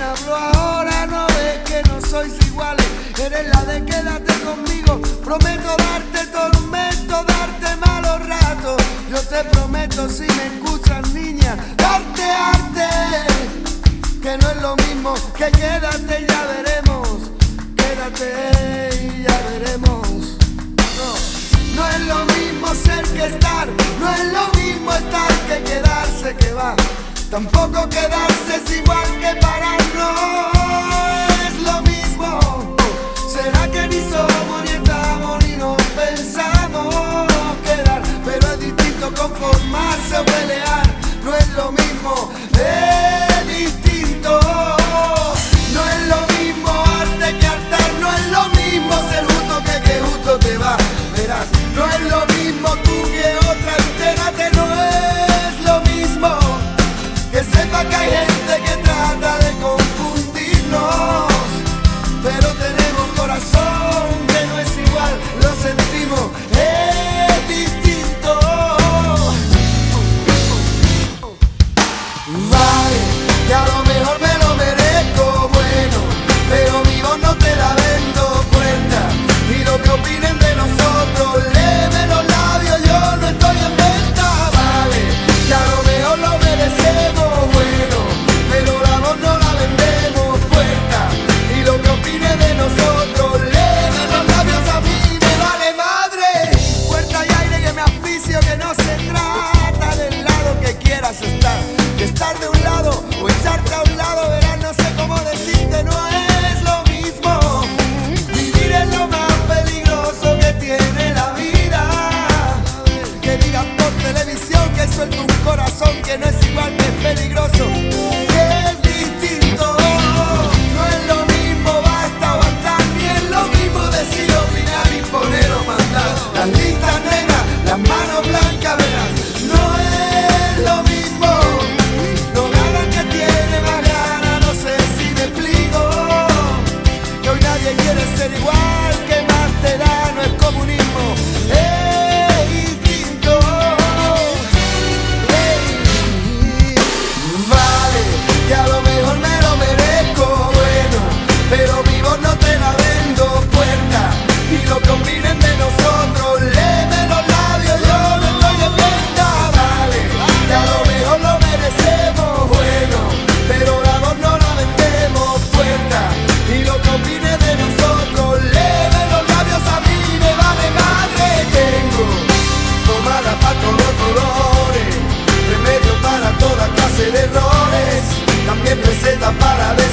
hablo ahora, no ves que no sois iguales. Eres la de quédate conmigo, prometo darte tormento, darte malos ratos. Yo te prometo, si me escuchas niña, darte arte, que no es lo mismo que quédate y ya veremos. Quédate y ya veremos. No es lo mismo ser que estar, no es lo mismo estar que quedarse, que va. Tampoco quedarse es igual que parar, no es lo mismo. ¿Será que ni somos, ni estamos, ni nos pensamos quedar? Pero es distinto conformarse o pelear, no es lo mismo, es distinto. No es lo mismo arte que hartar, no es lo mismo ser justo que justo te va. Verás, no es lo mismo tú que otra, entérate, no es lo mismo. Que sepa que hay gente que trata de confundirnos, pero tenemos corazón que no es igual, lo sentimos, es distinto. Vale, que a lo mejor me lo merezco, bueno, pero mi voz no te la vendo puerta. Y lo que opinen de nosotros, léeme los labios, yo no estoy en venta. Vale, que a lo mejor lo merecemos, bueno, pero la voz no la vendemos puerta. Y lo que opinen de nosotros, léeme los labios, a mí me vale madre. Puerta y aire que me asfixio, que no se trata del lado que quieras estar. Que estar de un lado o echarte a un lado, verás, no sé cómo decirte, no es lo mismo. Vivir es lo más peligroso que tiene la vida. Que digan por televisión que suelto un corazón que no es igual, que es peligroso, que es distinto. No es lo mismo basta o bastar, ni es lo mismo decir, opinar, imponer o mandar. Las listas negras, las manos blancas, verás, no es lo mismo. No ganan que tiene más ganas, no sé si me explico. Que hoy nadie quiere ser igual, que más te da, no es comunismo, es distinto. Vale, que a lo mejor me lo merezco, bueno, pero mi voz no te la vendo puerta. Y lo que opinen de nosotros, léeme los labios, yo no estoy en venta. Vale, que a lo mejor lo merecemos, bueno, pero la voz no la vendemos puerta. Y lo que opinen de nosotros, léeme los labios, a mí me vale madre. Tengo pomada para todos los dolores, remedio para toda clase de errores, también recetas para